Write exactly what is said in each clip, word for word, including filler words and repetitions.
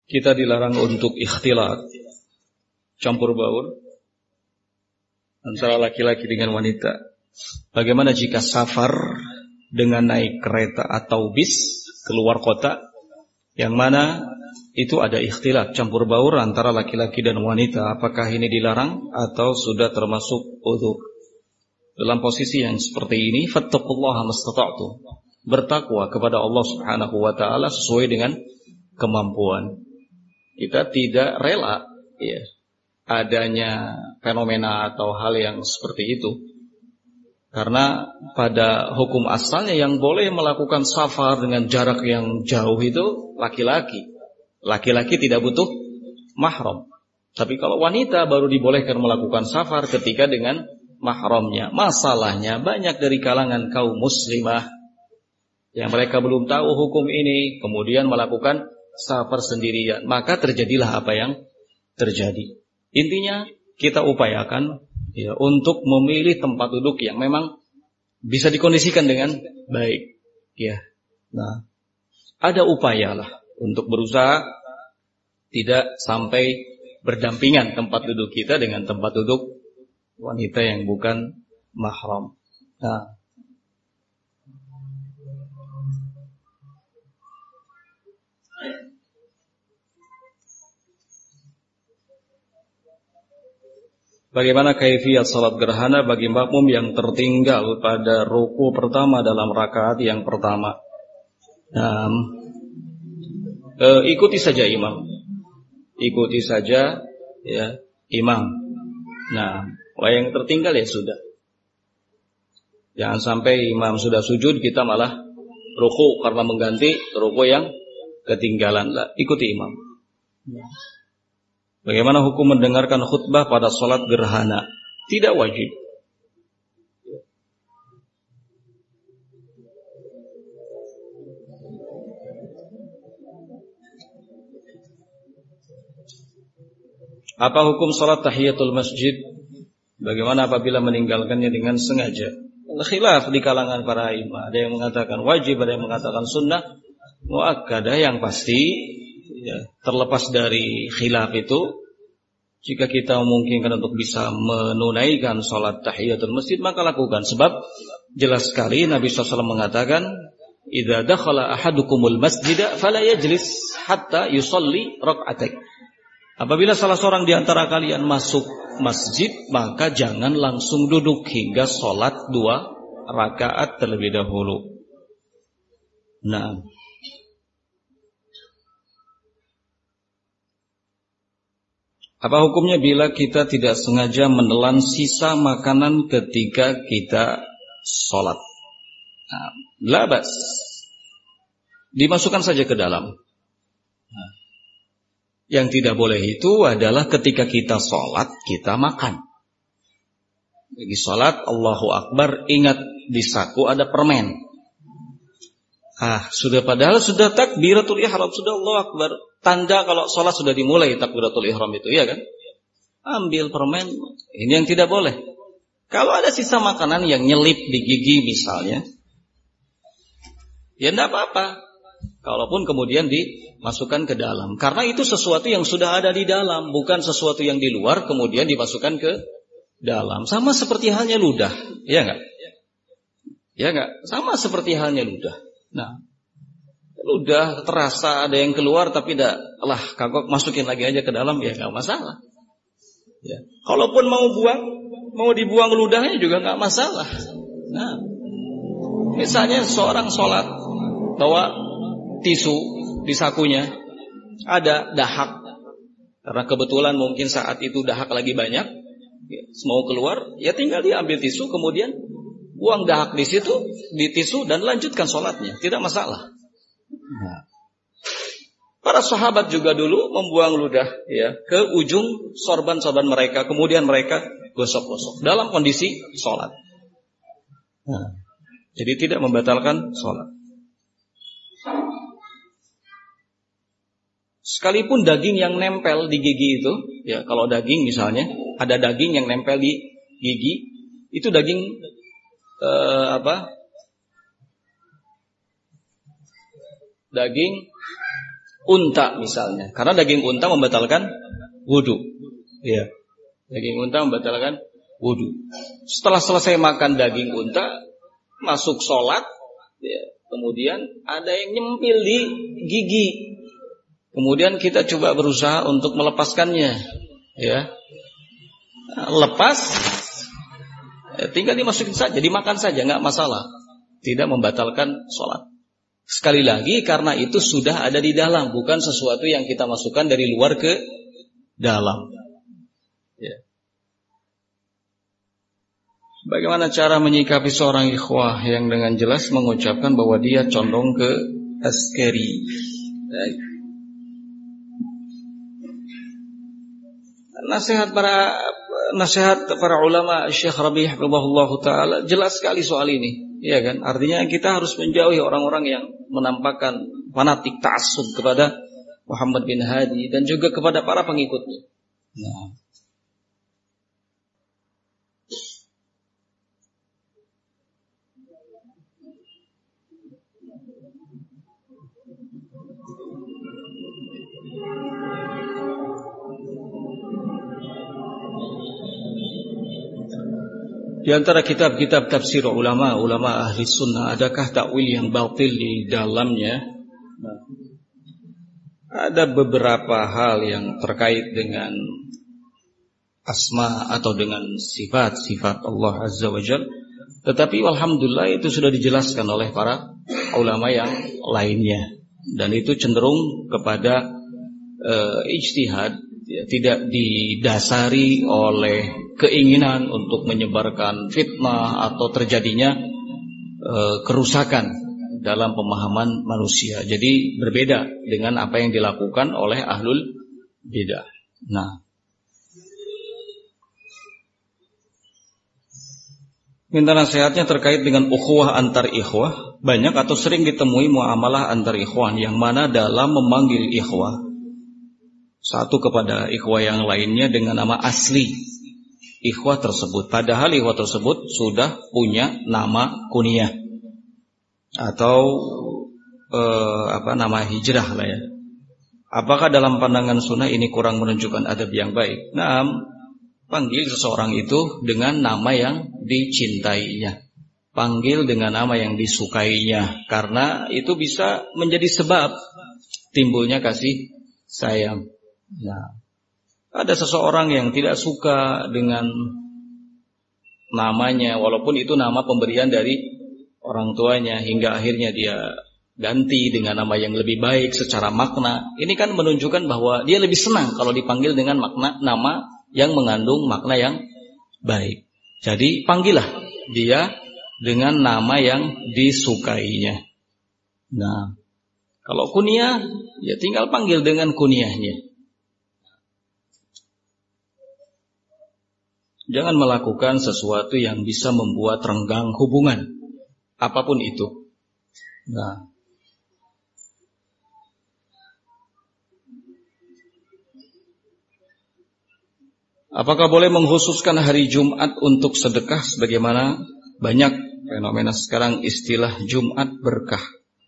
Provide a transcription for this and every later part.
kita dilarang untuk ikhtilat, campur baur antara laki-laki dengan wanita. Bagaimana jika safar dengan naik kereta atau bis keluar kota, yang mana itu ada ikhtilat, campur baur antara laki-laki dan wanita? Apakah ini dilarang atau sudah termasuk udzur? Dalam posisi yang seperti ini, fattaqullaha mastata'tum, bertakwa kepada Allah Subhanahu wa taala sesuai dengan kemampuan. Kita tidak rela ya, adanya fenomena atau hal yang seperti itu. Karena pada hukum asalnya yang boleh melakukan safar dengan jarak yang jauh itu laki-laki. Laki-laki tidak butuh mahram. Tapi kalau wanita baru dibolehkan melakukan safar ketika dengan mahramnya. Masalahnya banyak dari kalangan kaum muslimah yang mereka belum tahu hukum ini, kemudian melakukan safar sendirian, maka terjadilah apa yang terjadi. Intinya kita upayakan ya, untuk memilih tempat duduk yang memang bisa dikondisikan dengan baik. Ya, nah, ada upaya lah untuk berusaha tidak sampai berdampingan tempat duduk kita dengan tempat duduk wanita yang bukan mahram. Nah, bagaimana kaifiyat salat gerhana bagi makmum yang tertinggal pada ruku pertama dalam rakaat yang pertama? Nah, eh, ikuti saja imam, ikuti saja ya imam. Nah, kalau yang tertinggal ya sudah. Jangan sampai imam sudah sujud kita malah ruku karena mengganti ruku yang ketinggalan. Lah, ikuti imam. Bagaimana hukum mendengarkan khutbah pada salat gerhana? Tidak wajib. Apa hukum salat tahiyatul masjid? Bagaimana apabila meninggalkannya dengan sengaja? Khilaf di kalangan para imam. Ada yang mengatakan wajib, ada yang mengatakan sunnah muakkadah. Yang pasti ya, terlepas dari khilaf itu, jika kita memungkinkan untuk bisa menunaikan salat tahiyatul masjid, maka lakukan. Sebab jelas sekali Nabi shallallahu alaihi wasallam mengatakan, idza dakhala ahadukumul masjida fala yajlis hatta yusalli rak'atain. Apabila salah seorang di antara kalian masuk masjid, maka jangan langsung duduk hingga salat dua rakaat terlebih dahulu. Nah, apa hukumnya bila kita tidak sengaja menelan sisa makanan ketika kita sholat? Nah, labas, dimasukkan saja ke dalam. Nah, yang tidak boleh itu adalah ketika kita sholat kita makan. Lagi sholat Allahu Akbar, ingat di saku ada permen. Ah, sudah padahal sudah takbiratul ihram, sudah Allahu Akbar. Tanda kalau sholat sudah dimulai takbiratul ihram itu, ya kan? Ambil permen, ini yang tidak boleh. Kalau ada sisa makanan yang nyelip di gigi misalnya, ya tidak apa-apa. Kalaupun kemudian dimasukkan ke dalam, karena itu sesuatu yang sudah ada di dalam, bukan sesuatu yang di luar kemudian dimasukkan ke dalam. Sama seperti halnya ludah, ya enggak? Ya enggak? Sama seperti halnya ludah. Nah, ludah terasa ada yang keluar tapi tidak, lah kagok masukin lagi aja ke dalam, ya enggak masalah. Ya. Kalaupun mau buang, mau dibuang ludahnya juga enggak masalah. Nah, misalnya seorang sholat bawa tisu di sakunya, ada dahak, karena kebetulan mungkin saat itu dahak lagi banyak, ya, mau keluar, ya tinggal dia ambil tisu, kemudian buang dahak di situ, di tisu, dan lanjutkan sholatnya, tidak masalah. Nah, para sahabat juga dulu membuang ludah ya ke ujung sorban-sorban mereka, kemudian mereka gosok-gosok dalam kondisi sholat. Nah, jadi tidak membatalkan sholat. Sekalipun daging yang nempel di gigi itu, ya kalau daging misalnya ada daging yang nempel di gigi, itu daging eh, apa? Daging unta misalnya, karena daging unta membatalkan wudu. Ya, daging unta membatalkan wudu. Setelah selesai makan daging unta, masuk sholat, ya, kemudian ada yang nyempil di gigi. Kemudian kita coba berusaha untuk melepaskannya, ya. Lepas, ya, tinggal dimasukin saja, dimakan saja, nggak masalah. Tidak membatalkan sholat. Sekali lagi, karena itu sudah ada di dalam, bukan sesuatu yang kita masukkan dari luar ke dalam. Ya. Bagaimana cara menyikapi seorang ikhwah yang dengan jelas mengucapkan bahwa dia condong ke askeri? Baik. Nasihat para nasihat para ulama Syekh Rabi' hafizahullah taala jelas sekali soal ini, ya kan? Artinya kita harus menjauhi orang-orang yang menampakkan fanatik ta'assub kepada Muhammad bin Hadi dan juga kepada para pengikutnya. Nah, di antara kitab-kitab tafsir ulama, ulama ahli sunnah, adakah takwil yang batil di dalamnya? Nah, ada beberapa hal yang terkait dengan asma atau dengan sifat-sifat Allah Azza wa Jalla, tetapi alhamdulillah itu sudah dijelaskan oleh para ulama yang lainnya, dan itu cenderung kepada uh, ijtihad, ya, tidak didasari oleh keinginan untuk menyebarkan fitnah atau terjadinya e, kerusakan dalam pemahaman manusia. Jadi berbeda dengan apa yang dilakukan oleh ahlul bidah. Nah, minta nasihatnya terkait dengan ukhuwah antar ikhwah. Banyak atau sering ditemui muamalah antar ikhwan yang mana dalam memanggil ikhwah satu kepada ikhwah yang lainnya dengan nama asli ikhwah tersebut, padahal ikhwah tersebut sudah punya nama kunyah atau eh, apa nama hijrah lah ya. Apakah dalam pandangan sunnah ini kurang menunjukkan adab yang baik? Nah, panggil seseorang itu dengan nama yang dicintainya, panggil dengan nama yang disukainya, karena itu bisa menjadi sebab timbulnya kasih sayang. Nah, ada seseorang yang tidak suka dengan namanya, walaupun itu nama pemberian dari orang tuanya, hingga akhirnya dia ganti dengan nama yang lebih baik secara makna. Ini kan menunjukkan bahwa dia lebih senang kalau dipanggil dengan makna nama yang mengandung makna yang baik. Jadi panggillah dia dengan nama yang disukainya. Nah, kalau kunyah, ya tinggal panggil dengan kunyahnya. Jangan melakukan sesuatu yang bisa membuat renggang hubungan, apapun itu. Nah, apakah boleh mengkhususkan hari Jumat untuk sedekah sebagaimana banyak fenomena sekarang istilah Jumat berkah?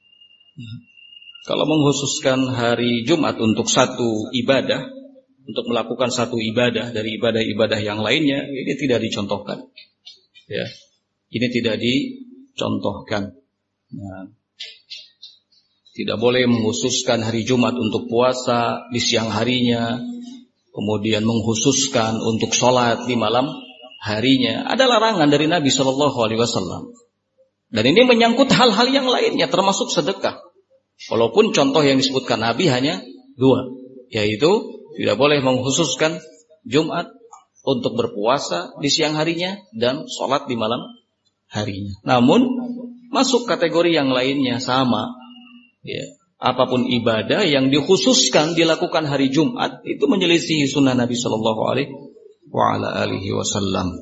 Kalau mengkhususkan hari Jumat untuk satu ibadah, untuk melakukan satu ibadah dari ibadah-ibadah yang lainnya, ini tidak dicontohkan. Ya, ini tidak dicontohkan. Nah, tidak boleh mengkhususkan hari Jumat untuk puasa di siang harinya, kemudian mengkhususkan untuk sholat di malam harinya. Ada larangan dari Nabi Shallallahu Alaihi Wasallam. Dan ini menyangkut hal-hal yang lainnya, termasuk sedekah. Walaupun contoh yang disebutkan Nabi hanya dua, yaitu tidak boleh mengkhususkan Jumat untuk berpuasa di siang harinya dan sholat di malam harinya. Namun masuk kategori yang lainnya sama, ya. Apapun ibadah yang dikhususkan dilakukan hari Jumat itu menyelisihi sunnah Nabi Shallallahu Alaihi Wasallam.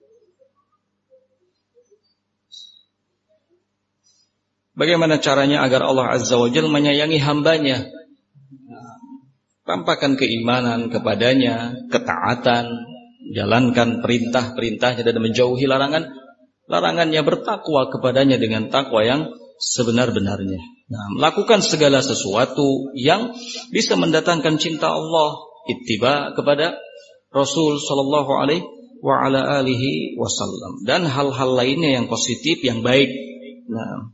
Bagaimana caranya agar Allah Azza wa Jalla menyayangi hambanya? Tampakkan keimanan kepadanya, ketaatan, jalankan perintah-perintahnya dan menjauhi larangan larangannya, bertakwa kepadanya dengan takwa yang sebenar-benarnya. Nah, melakukan segala sesuatu yang bisa mendatangkan cinta Allah, ittiba kepada Rasul sallallahu alaihi wa ala alihi wasallam, dan hal-hal lainnya yang positif, yang baik. Nah,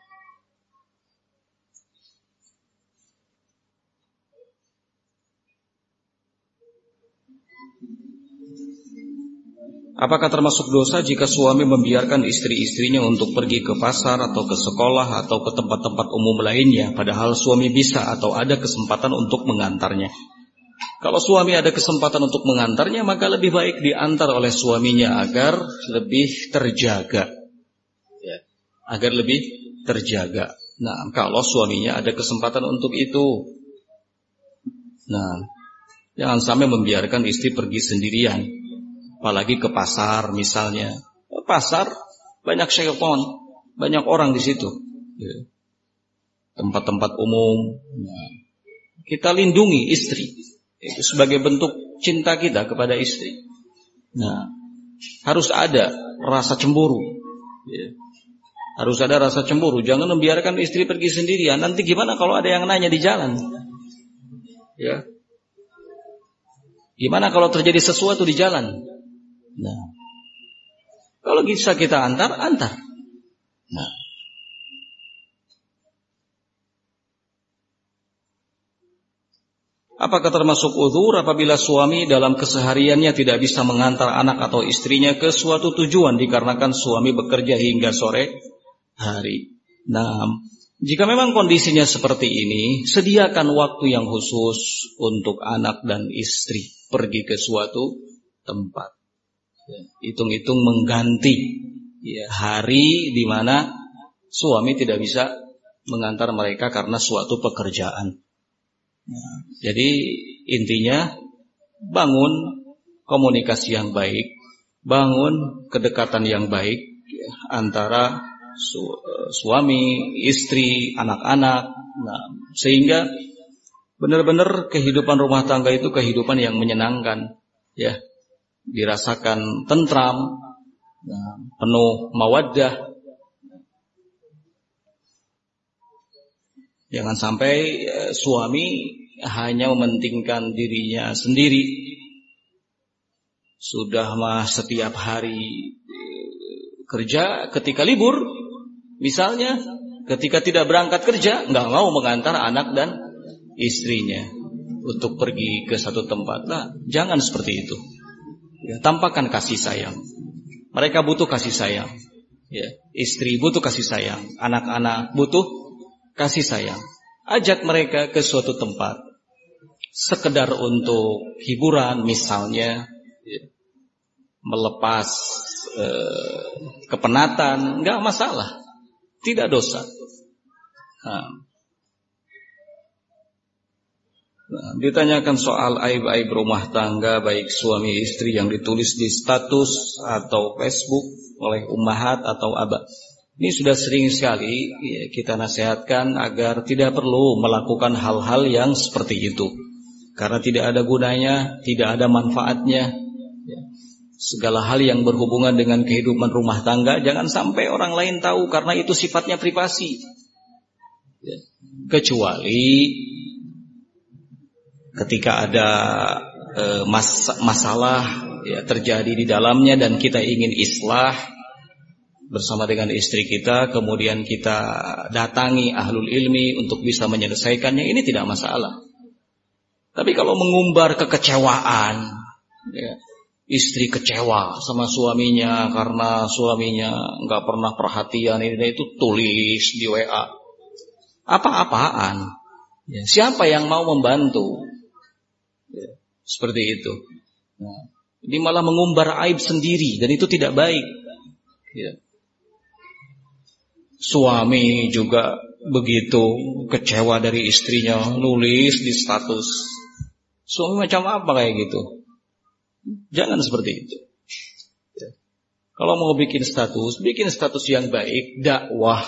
apakah termasuk dosa jika suami membiarkan istri-istrinya untuk pergi ke pasar atau ke sekolah atau ke tempat-tempat umum lainnya, padahal suami bisa atau ada kesempatan untuk mengantarnya? Kalau suami ada kesempatan untuk mengantarnya, maka lebih baik diantar oleh suaminya agar lebih terjaga, ya, agar lebih terjaga. Nah, kalau suaminya ada kesempatan untuk itu, nah, jangan sampai membiarkan istri pergi sendirian. Apalagi ke pasar misalnya. Pasar banyak syaitan, banyak orang di situ. Tempat-tempat umum. Nah, kita lindungi istri. Itu sebagai bentuk cinta kita kepada istri. Nah, harus ada rasa cemburu. Harus ada rasa cemburu. Jangan membiarkan istri pergi sendirian. Nanti gimana kalau ada yang nanya di jalan? Ya. Gimana kalau terjadi sesuatu di jalan? Nah, kalau bisa kita antar, antar. Nah, apakah termasuk uzur apabila suami dalam kesehariannya tidak bisa mengantar anak atau istrinya ke suatu tujuan dikarenakan suami bekerja hingga sore hari? Nah, jika memang kondisinya seperti ini, sediakan waktu yang khusus untuk anak dan istri pergi ke suatu tempat. Hitung-hitung mengganti ya, hari di mana suami tidak bisa mengantar mereka karena suatu pekerjaan. Nah, jadi intinya bangun komunikasi yang baik, bangun kedekatan yang baik ya, antara su, suami, istri, anak-anak. Nah, sehingga benar-benar kehidupan rumah tangga itu kehidupan yang menyenangkan, ya. Dirasakan tentram, penuh mawaddah. Jangan sampai eh, suami hanya mementingkan dirinya sendiri. Sudah mah setiap hari eh, kerja, ketika libur, misalnya ketika tidak berangkat kerja, nggak mau mengantar anak dan istrinya untuk pergi ke satu tempat. Nah, jangan seperti itu. Ya, tampakkan kasih sayang. Mereka butuh kasih sayang. Ya, istri butuh kasih sayang, anak-anak butuh kasih sayang. Ajak mereka ke suatu tempat, sekedar untuk hiburan misalnya, ya, melepas eh, kepenatan, nggak masalah, tidak dosa. Nah. Nah, ditanyakan soal aib-aib rumah tangga baik suami istri yang ditulis di status atau Facebook oleh ummahat atau aba. Ini sudah sering sekali ya, kita nasihatkan agar tidak perlu melakukan hal-hal yang seperti itu, karena tidak ada gunanya, tidak ada manfaatnya. Ya. Segala hal yang berhubungan dengan kehidupan rumah tangga jangan sampai orang lain tahu, karena itu sifatnya privasi. Ya. Kecuali ketika ada e, mas, masalah ya, terjadi di dalamnya dan kita ingin islah bersama dengan istri kita, kemudian kita datangi ahlul ilmi untuk bisa menyelesaikannya, ini tidak masalah. Tapi kalau mengumbar kekecewaan, ya, istri kecewa sama suaminya karena suaminya nggak pernah perhatian ini itu, tulis di W A, apa-apaan? Ya, siapa yang mau membantu? Ya, seperti itu. Nah, ini malah mengumbar aib sendiri dan itu tidak baik. Ya. Suami juga begitu, kecewa dari istrinya, nulis di status. Suami macam apa kayak gitu? Jangan seperti itu. Ya. Kalau mau bikin status, bikin status yang baik, dakwah.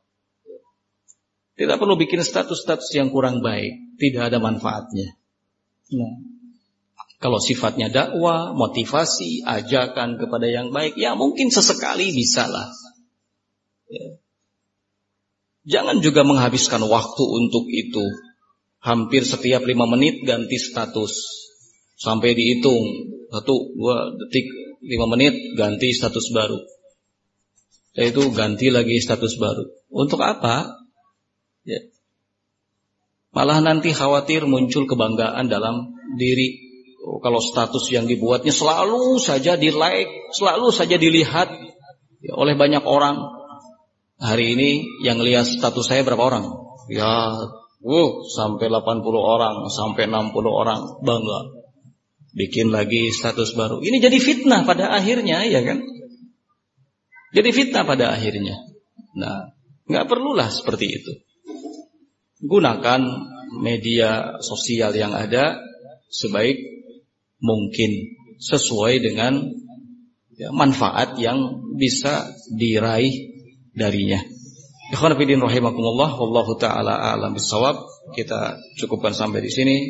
Tidak perlu bikin status-status yang kurang baik, tidak ada manfaatnya. Nah, kalau sifatnya dakwah, motivasi, ajakan kepada yang baik, ya mungkin sesekali bisa lah. Ya. Jangan juga menghabiskan waktu untuk itu. Hampir setiap lima menit ganti status. Sampai dihitung satu, dua detik, lima menit ganti status baru. Yaitu ganti lagi status baru. Untuk apa? Ya. Malah nanti khawatir muncul kebanggaan dalam diri. Oh, kalau status yang dibuatnya selalu saja di like, selalu saja dilihat ya, oleh banyak orang. Hari ini yang lihat status saya berapa orang? Ya, wow, sampai delapan puluh orang, sampai enam puluh orang, bangga. Bikin lagi status baru. Ini jadi fitnah pada akhirnya, ya kan? Jadi fitnah pada akhirnya. Nah, nggak perlulah seperti itu. Gunakan media sosial yang ada sebaik mungkin sesuai dengan ya, manfaat yang bisa diraih darinya. Ikhwan fillah rahimakumullah, wallahu taala a'lam bissawab. Kita cukupkan sampai di sini.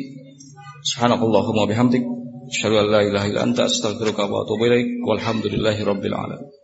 Subhanakallahumma bihamdik, asyhadu an la ilaha illa anta, astaghfiruka wa atubu ilaik. Walhamdulillahirabbil alamin.